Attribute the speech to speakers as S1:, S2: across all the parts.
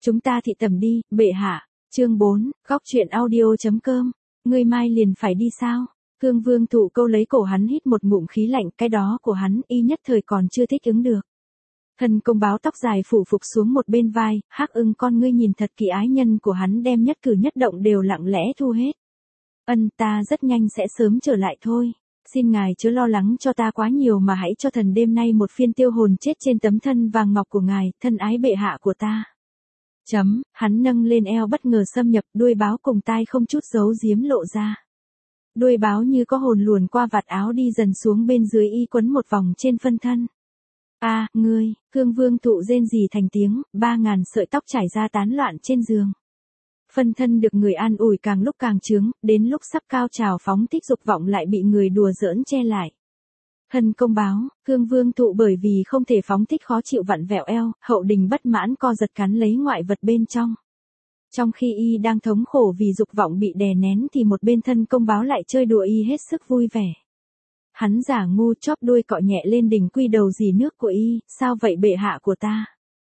S1: Chúng ta thị tẩm đi, bệ hạ. Chương 4, góc truyện audio.com. Ngươi mai liền phải đi sao? Cương Vương Thụ câu lấy cổ hắn hít một ngụm khí lạnh, cái đó của hắn y nhất thời còn chưa thích ứng được. Thần công báo tóc dài phủ phục xuống một bên vai, Hắc Ưng con ngươi nhìn thật kỹ ái nhân của hắn đem nhất cử nhất động đều lặng lẽ thu hết. Ân, ta rất nhanh sẽ sớm trở lại thôi. Xin ngài chớ lo lắng cho ta quá nhiều mà hãy cho thần đêm nay một phiên tiêu hồn chết trên tấm thân vàng ngọc của ngài, thân ái bệ hạ của ta. Hắn nâng lên eo bất ngờ xâm nhập, đuôi báo cùng tai không chút giấu giếm lộ ra. Đuôi báo như có hồn luồn qua vạt áo đi dần xuống bên dưới y quấn một vòng trên phân thân. Ngươi, Cương Vương Thụ rên rỉ thành tiếng, 3.000 sợi tóc trải ra tán loạn trên giường. Phân thân được người an ủi càng lúc càng trướng, đến lúc sắp cao trào phóng thích dục vọng lại bị người đùa giỡn che lại. Thần công báo, Cương Vương Thụ bởi vì không thể phóng thích khó chịu vặn vẹo eo, hậu đình bất mãn co giật cắn lấy ngoại vật bên trong. Trong khi y đang thống khổ vì dục vọng bị đè nén thì một bên thân công báo lại chơi đùa y hết sức vui vẻ. Hắn giả ngu chóp đuôi cọ nhẹ lên đỉnh quy đầu dì nước của y, sao vậy bệ hạ của ta?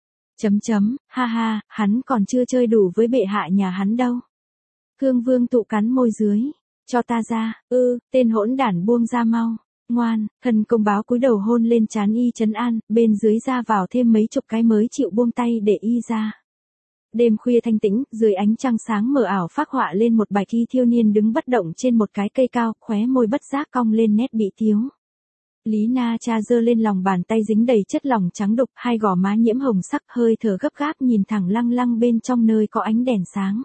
S1: Ha ha, hắn còn chưa chơi đủ với bệ hạ nhà hắn đâu. Cương Vương Thụ cắn môi dưới, cho ta ra, tên hỗn đản buông ra mau. Ngoan, thần công báo cúi đầu hôn lên trán y trấn an, bên dưới ra vào thêm mấy chục cái mới chịu buông tay để y ra. Đêm khuya thanh tĩnh, dưới ánh trăng sáng mờ ảo phác họa lên một bạch y thiếu niên đứng bất động trên một cái cây cao, khóe môi bất giác cong lên nét bị tiếu. Lý Na Cha giơ lên lòng bàn tay dính đầy chất lỏng trắng đục, hai gò má nhiễm hồng sắc, hơi thở gấp gáp nhìn thẳng lăng lăng bên trong nơi có ánh đèn sáng.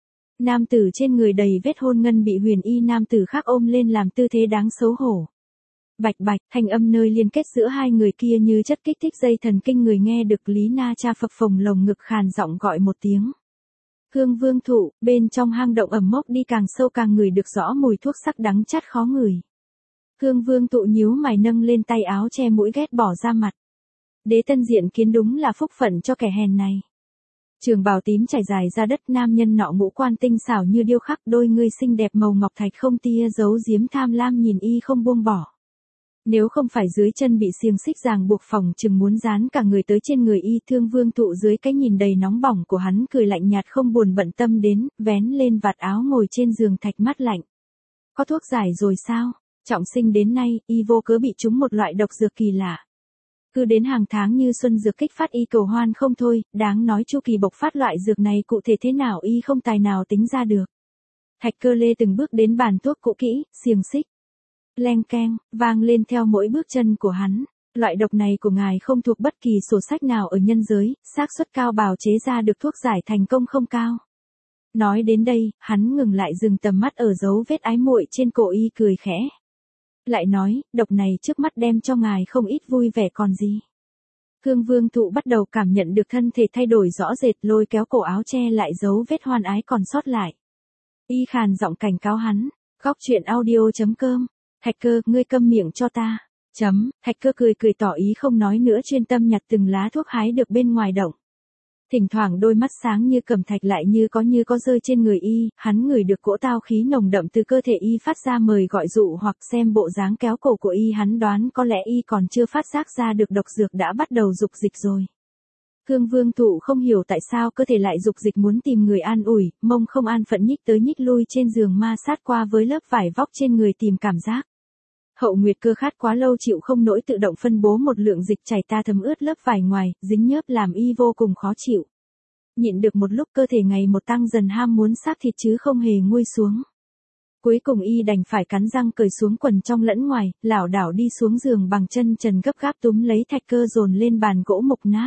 S1: Nam tử trên người đầy vết hôn ngân bị huyền y nam tử khác ôm lên làm tư thế đáng xấu hổ. Bạch bạch, thanh âm nơi liên kết giữa hai người kia như chất kích thích dây thần kinh người nghe được Lý Na Cha phập phồng lồng ngực khàn giọng gọi một tiếng. Cương Vương Thụ, bên trong hang động ẩm mốc đi càng sâu càng ngửi được rõ mùi thuốc sắc đắng chát khó ngửi. Cương Vương Thụ nhíu mày nâng lên tay áo che mũi ghét bỏ ra mặt. Đế tân diện kiến đúng là phúc phận cho kẻ hèn này. Trường bào tím trải dài ra đất, nam nhân nọ ngũ quan tinh xảo như điêu khắc, đôi ngươi xinh đẹp màu ngọc thạch không tia giấu giếm tham lam nhìn y không buông bỏ. Nếu không phải dưới chân bị xiềng xích ràng buộc phòng chừng muốn dán cả người tới trên người y, Thương Vương Thụ dưới cái nhìn đầy nóng bỏng của hắn cười lạnh nhạt không buồn bận tâm đến, vén lên vạt áo ngồi trên giường thạch mát lạnh. Có thuốc giải rồi sao? Trọng sinh đến nay, y vô cớ bị trúng một loại độc dược kỳ lạ. Cứ đến hàng tháng như xuân dược kích phát y cầu hoan không thôi, đáng nói chu kỳ bộc phát loại dược này cụ thể thế nào y không tài nào tính ra được. Thạch Cơ Lê từng bước đến bàn thuốc cũ kỹ, xiềng xích. Leng keng, vang lên theo mỗi bước chân của hắn. Loại độc này của ngài không thuộc bất kỳ sổ sách nào ở nhân giới, xác suất cao bào chế ra được thuốc giải thành công không cao. Nói đến đây, hắn ngừng lại dừng tầm mắt ở dấu vết ái muội trên cổ y cười khẽ. Lại nói, độc này trước mắt đem cho ngài không ít vui vẻ còn gì. Cương Vương Thụ bắt đầu cảm nhận được thân thể thay đổi rõ rệt, lôi kéo cổ áo che lại dấu vết hoan ái còn sót lại. Y khàn giọng cảnh cáo hắn, góc truyện audio.com. Thạch Cơ, ngươi câm miệng cho ta. Thạch Cơ cười tỏ ý không nói nữa, chuyên tâm nhặt từng lá thuốc hái được bên ngoài động. Thỉnh thoảng đôi mắt sáng như cẩm thạch lại như có rơi trên người y, hắn ngửi được cỗ tao khí nồng đậm từ cơ thể y phát ra mời gọi dụ, hoặc xem bộ dáng kéo cổ của y hắn đoán có lẽ y còn chưa phát giác ra được độc dược đã bắt đầu dục dịch rồi. Cương Vương Thụ không hiểu tại sao cơ thể lại dục dịch muốn tìm người an ủi, mông không an phận nhích tới nhích lui trên giường ma sát qua với lớp vải vóc trên người tìm cảm giác. Hậu nguyệt cơ khát quá lâu chịu không nổi tự động phân bố một lượng dịch chảy ta thấm ướt lớp vải ngoài, dính nhớp làm y vô cùng khó chịu. Nhịn được một lúc cơ thể ngày một tăng dần ham muốn xác thịt chứ không hề nguôi xuống. Cuối cùng y đành phải cắn răng cởi xuống quần trong lẫn ngoài, lảo đảo đi xuống giường bằng chân trần gấp gáp túm lấy Thạch Cơ dồn lên bàn gỗ mục nát.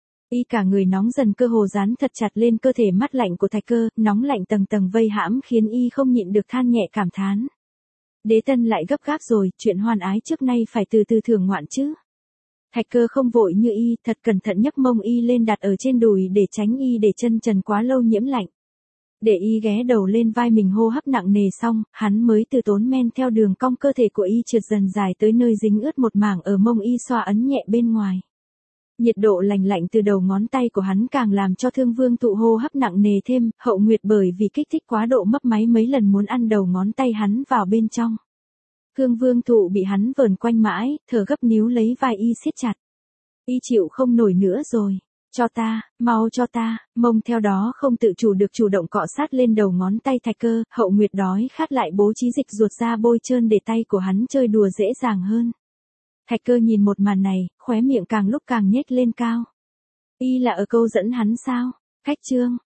S1: Y cả người nóng dần, cơ hồ dán thật chặt lên cơ thể mát lạnh của Thạch Cơ, nóng lạnh tầng tầng vây hãm khiến y không nhịn được than nhẹ cảm thán. Đế tân lại gấp gáp rồi, chuyện hoan ái trước nay phải từ từ thưởng ngoạn chứ. Thạch Cơ không vội như y, thật cẩn thận nhấc mông y lên đặt ở trên đùi để tránh y để chân trần quá lâu nhiễm lạnh. Để y ghé đầu lên vai mình hô hấp nặng nề xong, hắn mới từ tốn men theo đường cong cơ thể của y trượt dần dài tới nơi dính ướt một mảng ở mông y xoa ấn nhẹ bên ngoài. Nhiệt độ lành lạnh từ đầu ngón tay của hắn càng làm cho Thương Vương Thụ hô hấp nặng nề thêm, hậu nguyệt bởi vì kích thích quá độ mấp máy mấy lần muốn ăn đầu ngón tay hắn vào bên trong. Cương Vương Thụ bị hắn vờn quanh mãi, thở gấp níu lấy vai y siết chặt. Y chịu không nổi nữa rồi. Cho ta, mau cho ta, mông theo đó không tự chủ được chủ động cọ sát lên đầu ngón tay Thạch Cơ, Hậu Nguyệt đói khát lại bố trí dịch ruột ra bôi trơn để tay của hắn chơi đùa dễ dàng hơn. Thạch Cơ nhìn một màn này, khóe miệng càng lúc càng nhếch lên cao. Y là ở câu dẫn hắn sao? Khách trương,